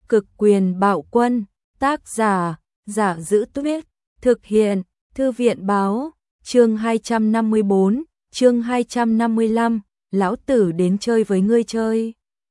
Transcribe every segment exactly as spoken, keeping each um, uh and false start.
Cực quyền bạo quân, tác giả, Giả Giữ Tuyết, thực hiện, Thư viện báo, chương hai trăm năm mươi bốn, chương hai trăm năm mươi lăm, lão tử đến chơi với ngươi chơi.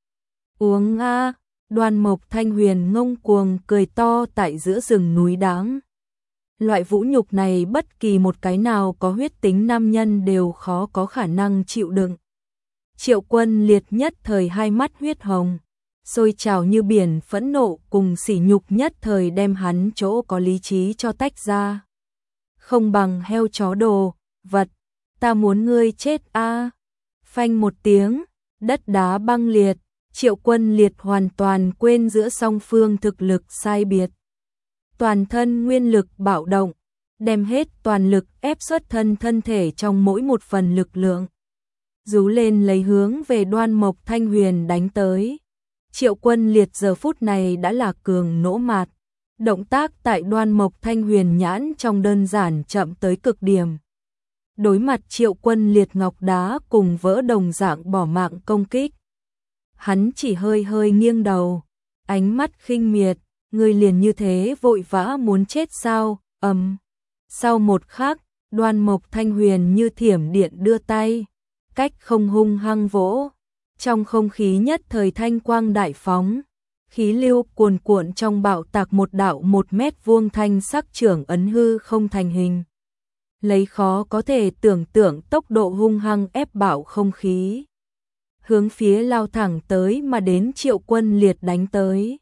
Uống a, Đoan Mộc Thanh Huyền ngông cuồng cười to tại giữa rừng núi đáng. Loại vũ nhục này bất kỳ một cái nào có huyết tính nam nhân đều khó có khả năng chịu đựng. Triệu Quân Liệt nhất thời hai mắt huyết hồng, sôi trào như biển phẫn nộ cùng sỉ nhục nhất thời đem hắn chỗ có lý trí cho tách ra. Không bằng heo chó đồ, vật, ta muốn ngươi chết a. Phanh một tiếng, đất đá băng liệt, Triệu Quân Liệt hoàn toàn quên giữa song phương thực lực sai biệt. Toàn thân nguyên lực bạo động, đem hết toàn lực ép xuất thân thân thể trong mỗi một phần lực lượng. Rú lên lấy hướng về Đoan Mộc Thanh Huyền đánh tới. Triệu Quân Liệt giờ phút này đã là cường nỗ mạt. Động tác tại Đoan Mộc Thanh Huyền nhãn trong đơn giản chậm tới cực điểm. Đối mặt Triệu Quân Liệt ngọc đá cùng vỡ đồng dạng bỏ mạng công kích. Hắn chỉ hơi hơi nghiêng đầu, ánh mắt khinh miệt, ngươi liền như thế vội vã muốn chết sao? Ầm. Sau một khắc, Đoan Mộc Thanh Huyền như thiểm điện đưa tay, cách không hung hăng vỗ. Trong không khí nhất thời thanh quang đại phóng, khí lưu cuồn cuộn trong bạo tạc một đạo một mét vuông thanh sắc trưởng ấn hư không thành hình. Lấy khó có thể tưởng tượng tốc độ hung hăng ép bạo không khí. Hướng phía lao thẳng tới mà đến Triệu Quân Liệt đánh tới.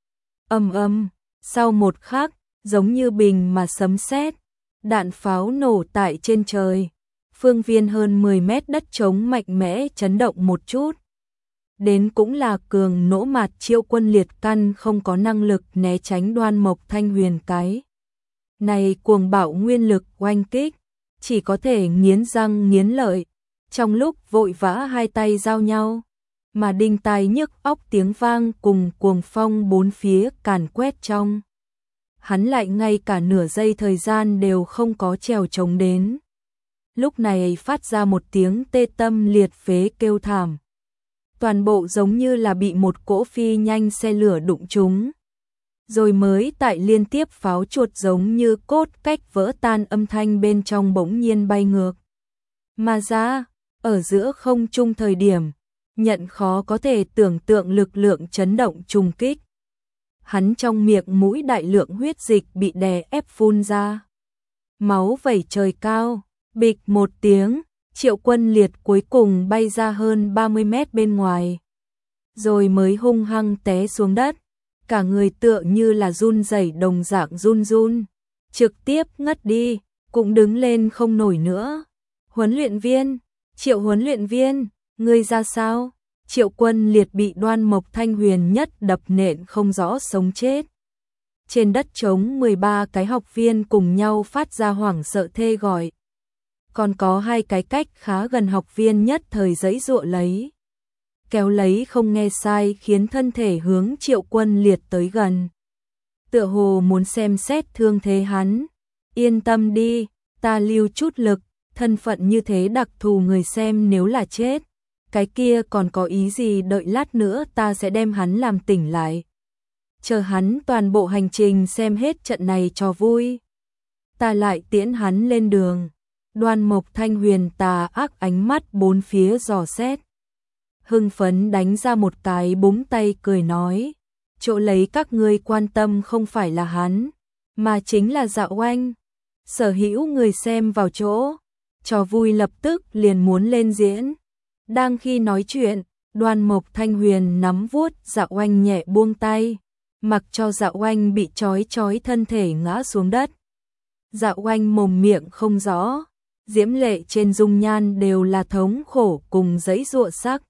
Ầm ầm, sau một khắc, giống như bình mà sấm sét, đạn pháo nổ tại trên trời. Phương viên hơn mười mét đất trống mạnh mẽ chấn động một chút. Đến cũng là cường nỗ mạt Triệu Quân Liệt căn không có năng lực né tránh Đoan Mộc Thanh Huyền cái. Này cuồng bạo nguyên lực oanh kích, chỉ có thể nghiến răng nghiến lợi, trong lúc vội vã hai tay giao nhau, mà đinh tai nhức óc tiếng vang cùng cuồng phong bốn phía càn quét trong. Hắn lại ngay cả nửa giây thời gian đều không có trèo trống đến. Lúc này phát ra một tiếng tê tâm liệt phế kêu thảm. Toàn bộ giống như là bị một cỗ phi nhanh xe lửa đụng trúng. Rồi mới tại liên tiếp pháo chuột giống như cốt cách vỡ tan âm thanh bên trong bỗng nhiên bay ngược. Mà ra, ở giữa không trung thời điểm, nhận khó có thể tưởng tượng lực lượng chấn động trùng kích. Hắn trong miệng mũi đại lượng huyết dịch bị đè ép phun ra. Máu vẩy trời cao, bịch một tiếng, Triệu Quân Liệt cuối cùng bay ra hơn ba mươi mét bên ngoài. Rồi mới hung hăng té xuống đất, cả người tựa như là run rẩy đồng dạng run run, trực tiếp ngất đi, cũng đứng lên không nổi nữa. Huấn luyện viên, Triệu huấn luyện viên, ngươi ra sao? Triệu Quân Liệt bị Đoan Mộc Thanh Huyền nhất đập nện không rõ sống chết. Trên đất trống mười ba cái học viên cùng nhau phát ra hoảng sợ thê gọi. Còn có hai cái cách khá gần học viên nhất thời giãy giụa lấy. Kéo lấy không nghe sai khiến thân thể hướng Triệu Quân Liệt tới gần. Tựa hồ muốn xem xét thương thế hắn. Yên tâm đi, ta lưu chút lực, thân phận như thế đặc thù người xem nếu là chết. Cái kia còn có ý gì đợi lát nữa ta sẽ đem hắn làm tỉnh lại. Chờ hắn toàn bộ hành trình xem hết trận này cho vui. Ta lại tiễn hắn lên đường. Đoan Mộc Thanh Huyền tà ác ánh mắt bốn phía dò xét. Hưng phấn đánh ra một cái búng tay cười nói. Chỗ lấy các ngươi quan tâm không phải là hắn, mà chính là Dạo Oanh. Sở hữu người xem vào chỗ, trò vui lập tức liền muốn lên diễn. Đang khi nói chuyện, Đoan Mộc Thanh Huyền nắm vuốt Dạo Oanh nhẹ buông tay, mặc cho Dạo Oanh bị trói trói thân thể ngã xuống đất. Dạo Oanh mồm miệng không rõ, diễm lệ trên dung nhan đều là thống khổ cùng giãy giụa sắc.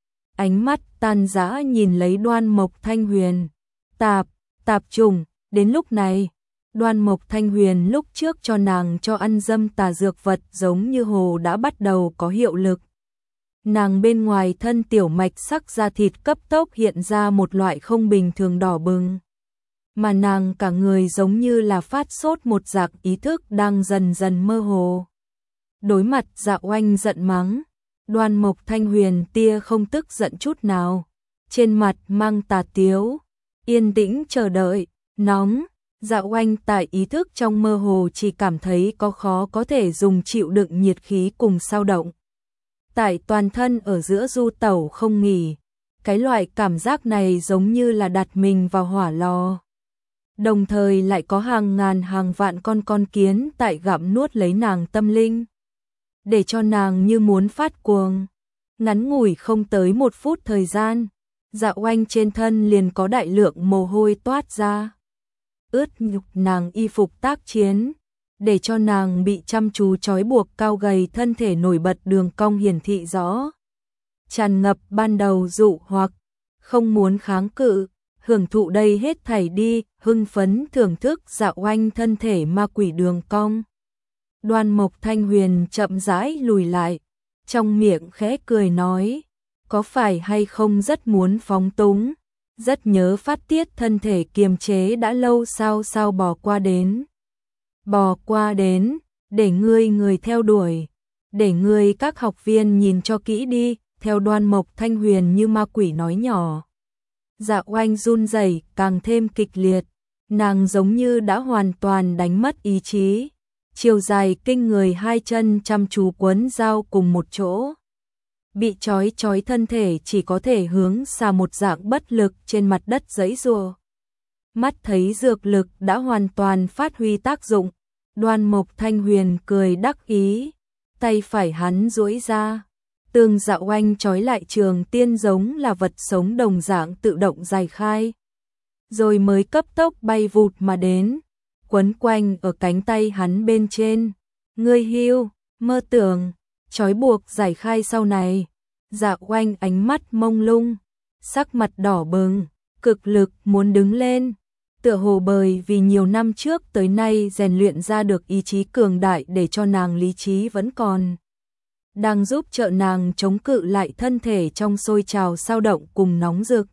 Ánh mắt tan rã nhìn lấy Đoan Mộc Thanh Huyền. Tạp, tạp trùng, đến lúc này, Đoan Mộc Thanh Huyền lúc trước cho nàng cho ăn dâm tà dược vật giống như hồ đã bắt đầu có hiệu lực. Nàng bên ngoài thân tiểu mạch sắc da thịt cấp tốc hiện ra một loại không bình thường đỏ bừng. Mà nàng cả người giống như là phát sốt một dạng ý thức đang dần dần mơ hồ. Đối mặt Dạo Oanh giận mắng, Đoan Mộc Thanh Huyền tia không tức giận chút nào, trên mặt mang tà tiếu, yên tĩnh chờ đợi, nóng. Dạ Oanh tại ý thức trong mơ hồ chỉ cảm thấy có khó có thể dùng chịu đựng nhiệt khí cùng sao động. Tại toàn thân ở giữa du tẩu không nghỉ, cái loại cảm giác này giống như là đặt mình vào hỏa lò. Đồng thời lại có hàng ngàn hàng vạn con con kiến tại gặm nuốt lấy nàng tâm linh, để cho nàng như muốn phát cuồng. Ngắn ngủi không tới một phút thời gian, Dạ Oanh trên thân liền có đại lượng mồ hôi toát ra, ướt nhục nàng y phục tác chiến, để cho nàng bị chăm chú trói buộc cao gầy thân thể nổi bật đường cong hiển thị rõ. Tràn ngập ban đầu dụ hoặc, không muốn kháng cự, hưởng thụ đây hết thảy đi, hưng phấn thưởng thức Dạ Oanh thân thể ma quỷ đường cong. Đoan Mộc Thanh Huyền chậm rãi lùi lại, trong miệng khẽ cười nói, có phải hay không rất muốn phóng túng, rất nhớ phát tiết thân thể kiềm chế đã lâu sao sao bỏ qua đến. Bỏ qua đến, để ngươi người theo đuổi, để ngươi các học viên nhìn cho kỹ đi, theo Đoan Mộc Thanh Huyền như ma quỷ nói nhỏ. Dạ Oanh run rẩy càng thêm kịch liệt, nàng giống như đã hoàn toàn đánh mất ý chí, chiều dài kinh người hai chân chăm chú quấn dao cùng một chỗ. Bị trói trói thân thể chỉ có thể hướng xa một dạng bất lực trên mặt đất giãy giụa. Mắt thấy dược lực đã hoàn toàn phát huy tác dụng, Đoan Mộc Thanh Huyền cười đắc ý, tay phải hắn duỗi ra, tương Dạ Oanh trói lại trường tiên giống là vật sống đồng dạng tự động giải khai, rồi mới cấp tốc bay vụt mà đến, quấn quanh ở cánh tay hắn bên trên. Ngươi hiu, mơ tưởng, trói buộc giải khai sau này. Dạ Oanh ánh mắt mông lung, sắc mặt đỏ bừng, cực lực muốn đứng lên, tựa hồ bởi vì nhiều năm trước tới nay rèn luyện ra được ý chí cường đại để cho nàng lý trí vẫn còn, đang giúp trợ nàng chống cự lại thân thể trong sôi trào sao động cùng nóng rực.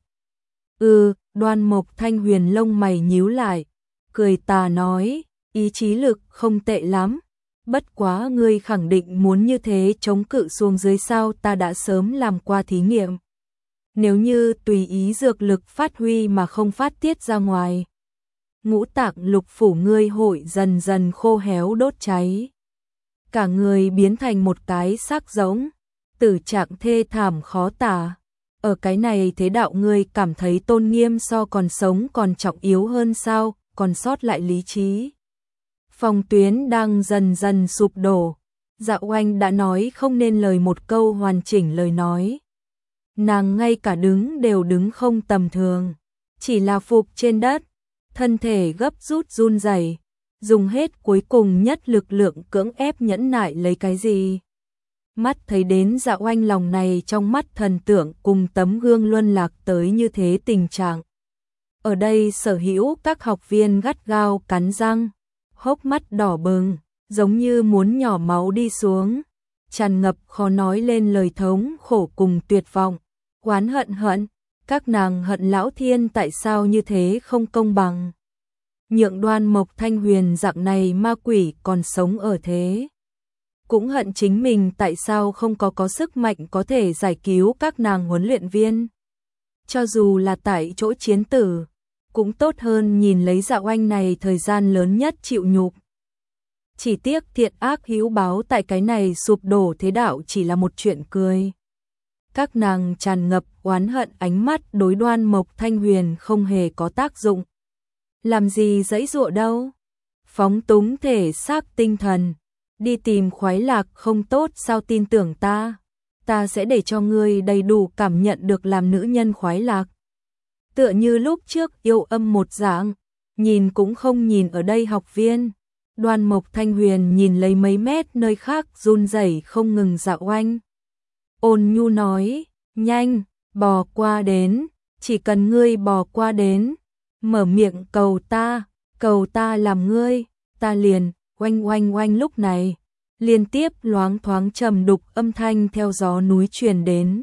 Ừ, Đoan Mộc Thanh Huyền lông mày nhíu lại, cười tà nói, ý chí lực không tệ lắm. Bất quá ngươi khẳng định muốn như thế chống cự xuống dưới sao, ta đã sớm làm qua thí nghiệm. Nếu như tùy ý dược lực phát huy mà không phát tiết ra ngoài, ngũ tạng lục phủ ngươi hội dần dần khô héo đốt cháy. Cả người biến thành một cái xác giống, tử trạng thê thảm khó tả. Ở cái này thế đạo ngươi cảm thấy tôn nghiêm so còn sống còn trọng yếu hơn sao, còn sót lại lý trí. Phòng tuyến đang dần dần sụp đổ, Dạ Oanh đã nói không nên lời một câu hoàn chỉnh lời nói. Nàng ngay cả đứng đều đứng không tầm thường, chỉ là phục trên đất, thân thể gấp rút run rẩy, dùng hết cuối cùng nhất lực lượng cưỡng ép nhẫn nại lấy cái gì. Mắt thấy đến Dạ Oanh lòng này trong mắt thần tượng cùng tấm gương luân lạc tới như thế tình trạng. Ở đây sở hữu các học viên gắt gao cắn răng, hốc mắt đỏ bừng, giống như muốn nhỏ máu đi xuống, tràn ngập khó nói lên lời thống khổ cùng tuyệt vọng, oán hận hận, các nàng hận Lão Thiên tại sao như thế không công bằng. Nhượng Đoan Mộc Thanh Huyền dạng này ma quỷ còn sống ở thế. Cũng hận chính mình tại sao không có có sức mạnh có thể giải cứu các nàng huấn luyện viên. Cho dù là tại chỗ chiến tử, cũng tốt hơn nhìn lấy Dạ Oanh này thời gian lớn nhất chịu nhục. Chỉ tiếc thiện ác hữu báo tại cái này sụp đổ thế đạo chỉ là một chuyện cười. Các nàng tràn ngập oán hận ánh mắt đối Đoan Mộc Thanh Huyền không hề có tác dụng. Làm gì giãy giụa đâu? Phóng túng thể xác tinh thần, đi tìm khoái lạc không tốt sao, tin tưởng ta, ta sẽ để cho ngươi đầy đủ cảm nhận được làm nữ nhân khoái lạc. Tựa như lúc trước yêu âm một dạng, nhìn cũng không nhìn ở đây học viên. Đoan Mộc Thanh Huyền nhìn lấy mấy mét nơi khác run rẩy không ngừng Dạ Oanh. Ôn nhu nói, nhanh, bò qua đến, chỉ cần ngươi bò qua đến, mở miệng cầu ta, cầu ta làm ngươi, ta liền, oanh oanh oanh. Lúc này, liên tiếp loáng thoáng trầm đục âm thanh theo gió núi truyền đến,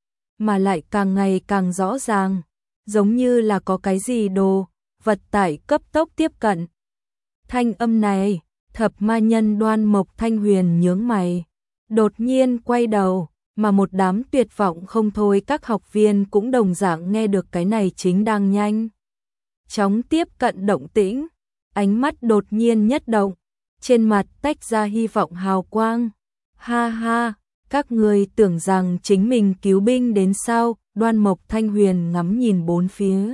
mà lại càng ngày càng rõ ràng, giống như là có cái gì đồ vật tải cấp tốc tiếp cận. Thanh âm này, thập ma nhân Đoan Mộc Thanh Huyền nhướng mày, đột nhiên quay đầu, mà một đám tuyệt vọng không thôi các học viên cũng đồng dạng nghe được cái này chính đang nhanh chóng tiếp cận động tĩnh, ánh mắt đột nhiên nhất động, trên mặt tách ra hy vọng hào quang. Ha ha, các người tưởng rằng chính mình cứu binh đến sao? Đoan Mộc Thanh Huyền ngắm nhìn bốn phía,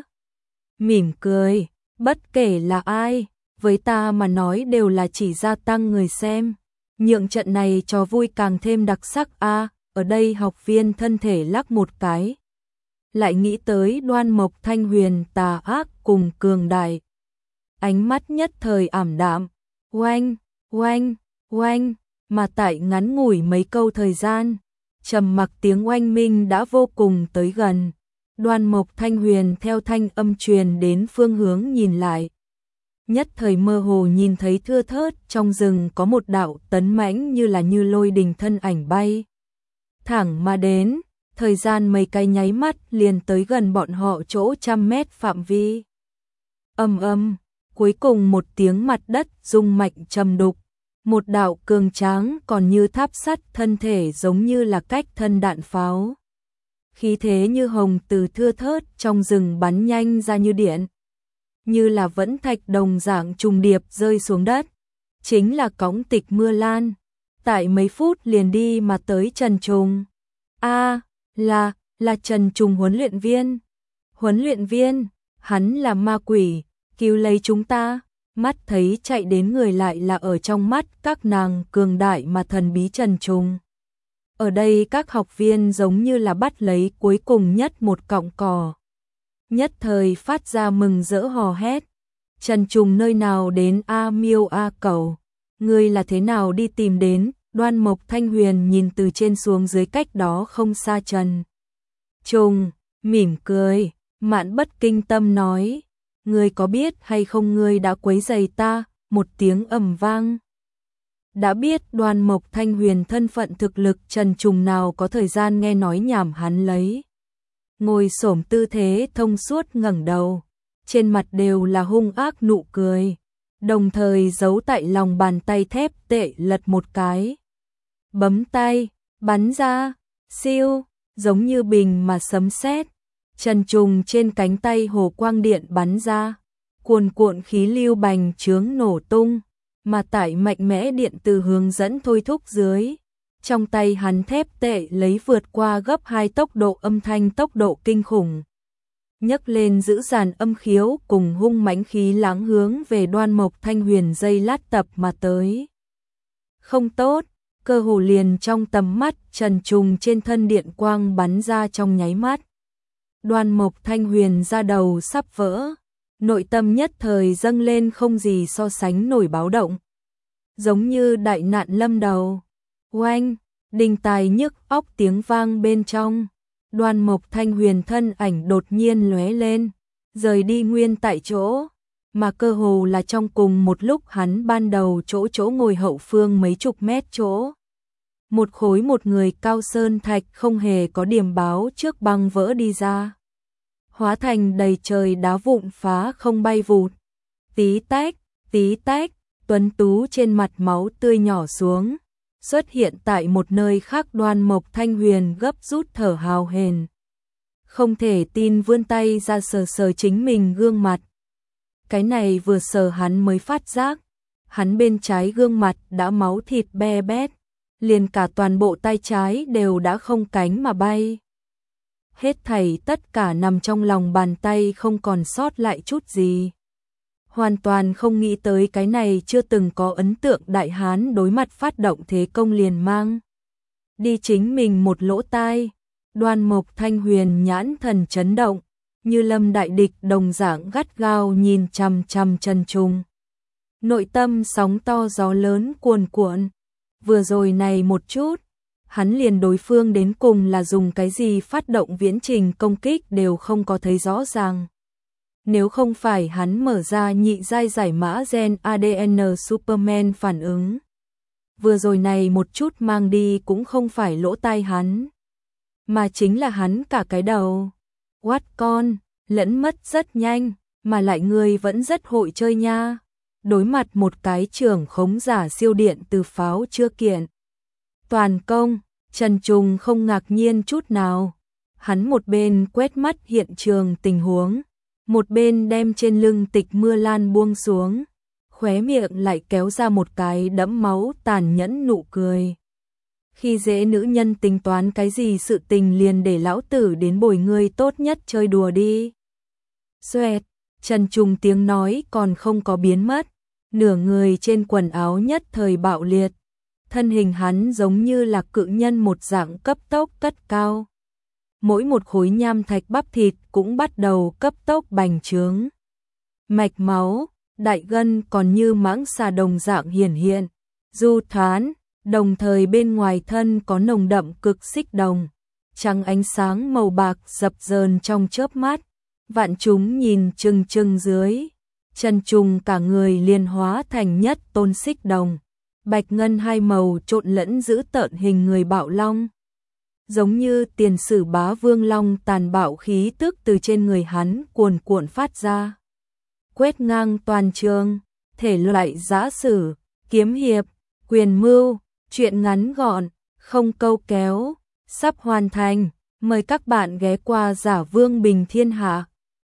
mỉm cười, bất kể là ai, với ta mà nói đều là chỉ gia tăng người xem, nhượng trận này cho vui càng thêm đặc sắc a. À, ở đây học viên thân thể lắc một cái, lại nghĩ tới Đoan Mộc Thanh Huyền tà ác cùng cường đại, ánh mắt nhất thời ảm đạm. Oanh, oanh, oanh, mà tại ngắn ngủi mấy câu thời gian, trầm mặc tiếng oanh minh đã vô cùng tới gần. Đoan Mộc Thanh Huyền theo thanh âm truyền đến phương hướng nhìn lại, nhất thời mơ hồ nhìn thấy thưa thớt trong rừng có một đạo tấn mãnh như là như lôi đình thân ảnh bay thẳng mà đến, thời gian mấy cái nháy mắt liền tới gần bọn họ chỗ trăm mét phạm vi. Ầm ầm, cuối cùng một tiếng mặt đất rung mạnh trầm đục, một đạo cường tráng còn như tháp sắt thân thể giống như là cách thân đạn pháo. Khí thế như hồng từ thưa thớt trong rừng bắn nhanh ra như điện, như là vẫn thạch đồng dạng trùng điệp rơi xuống đất. Chính là Cõng Tịch Mưa Lan, tại mấy phút liền đi mà tới Trần Trùng. A, à, là, là Trần Trùng huấn luyện viên. Huấn luyện viên, hắn là ma quỷ, cứu lấy chúng ta. Mắt thấy chạy đến người lại là ở trong mắt các nàng cường đại mà thần bí Trần Trùng. Ở đây các học viên giống như là bắt lấy cuối cùng nhất một cọng cỏ, nhất thời phát ra mừng rỡ hò hét. Trần Trùng nơi nào đến a miêu a cẩu, ngươi là thế nào đi tìm đến? Đoan Mộc Thanh Huyền nhìn từ trên xuống dưới cách đó không xa Trần Trùng, mỉm cười, Mạn Bất Kinh Tâm nói, ngươi có biết hay không ngươi đã quấy rầy ta? Một tiếng ầm vang. Đã biết Đoan Mộc Thanh Huyền thân phận thực lực, Trần Trùng nào có thời gian nghe nói nhảm, hắn lấy ngồi xổm tư thế thông suốt ngẩng đầu, trên mặt đều là hung ác nụ cười, đồng thời giấu tại lòng bàn tay thép tệ lật một cái, bấm tay, bắn ra, siêu, giống như bình mà sấm sét. Trần Trùng trên cánh tay hồ quang điện bắn ra, cuồn cuộn khí lưu bành trướng nổ tung, mà tại mạnh mẽ điện từ hướng dẫn thôi thúc dưới, trong tay hắn thép tệ lấy vượt qua gấp hai tốc độ âm thanh tốc độ kinh khủng, nhấc lên giữ dàn âm khiếu cùng hung mãnh khí lãng hướng về Đoan Mộc Thanh Huyền dây lát tập mà tới. Không tốt, cơ hồ liền trong tầm mắt Trần Trùng trên thân điện quang bắn ra trong nháy mắt. Đoan Mộc Thanh Huyền ra đầu sắp vỡ, nội tâm nhất thời dâng lên không gì so sánh nổi báo động, giống như đại nạn lâm đầu. Oanh, đình tài nhức óc tiếng vang bên trong, Đoan Mộc Thanh Huyền thân ảnh đột nhiên lóe lên, rời đi nguyên tại chỗ, mà cơ hồ là trong cùng một lúc hắn ban đầu chỗ chỗ ngồi hậu phương mấy chục mét chỗ. Một khối một người cao sơn thạch không hề có điểm báo trước băng vỡ đi ra, hóa thành đầy trời đá vụn phá không bay vụt. Tí tách, tí tách, tuấn tú trên mặt máu tươi nhỏ xuống, xuất hiện tại một nơi khác. Đoan Mộc Thanh Huyền gấp rút thở hào hển, không thể tin vươn tay ra sờ sờ chính mình gương mặt. Cái này vừa sờ hắn mới phát giác, hắn bên trái gương mặt đã máu thịt be bét, liền cả toàn bộ tay trái đều đã không cánh mà bay. Hết thảy tất cả nằm trong lòng bàn tay, không còn sót lại chút gì. Hoàn toàn không nghĩ tới cái này chưa từng có ấn tượng đại hán đối mặt phát động thế công liền mang đi chính mình một lỗ tai. Đoan Mộc Thanh Huyền nhãn thần chấn động, như lâm đại địch đồng dạng gắt gao nhìn chằm chằm Trần Trùng. Nội tâm sóng to gió lớn cuồn cuộn, vừa rồi này một chút, hắn liền đối phương đến cùng là dùng cái gì phát động viễn trình công kích đều không có thấy rõ ràng. Nếu không phải hắn mở ra nhị giai giải mã gen a đê en Superman phản ứng, vừa rồi này một chút mang đi cũng không phải lỗ tai hắn, mà chính là hắn cả cái đầu. Quát con, lẫn mất rất nhanh, mà lại người vẫn rất hội chơi nha. Đối mặt một cái trưởng khống giả siêu điện từ pháo chưa kiện toàn công, Trần Trùng không ngạc nhiên chút nào. Hắn một bên quét mắt hiện trường tình huống, một bên đem trên lưng Tịch Mưa Lan buông xuống, khóe miệng lại kéo ra một cái đẫm máu tàn nhẫn nụ cười. Khi dễ nữ nhân tính toán cái gì, sự tình liền để lão tử đến bồi ngươi tốt nhất chơi đùa đi. Xoẹt, Trần Trùng tiếng nói còn không có biến mất, nửa người trên quần áo nhất thời bạo liệt, thân hình hắn giống như là cự nhân một dạng cấp tốc cất cao. Mỗi một khối nham thạch bắp thịt cũng bắt đầu cấp tốc bành trướng. Mạch máu, đại gân còn như mãng xà đồng dạng hiển hiện, du thoán, đồng thời bên ngoài thân có nồng đậm cực xích đồng, trắng ánh sáng màu bạc dập dờn trong chớp mắt, vạn chúng nhìn chừng chừng dưới. Trần Trùng cả người liền hóa thành nhất tôn xích đồng, bạch ngân hai màu trộn lẫn giữ tợn hình người bạo long. Giống như tiền sử bá vương long tàn bạo khí tức từ trên người hắn cuồn cuộn phát ra. Quét ngang toàn trường, thể loại giã sử, kiếm hiệp, quyền mưu, truyện ngắn gọn, không câu kéo, sắp hoàn thành. Mời các bạn ghé qua Giả Vương Bình Thiên Hạ.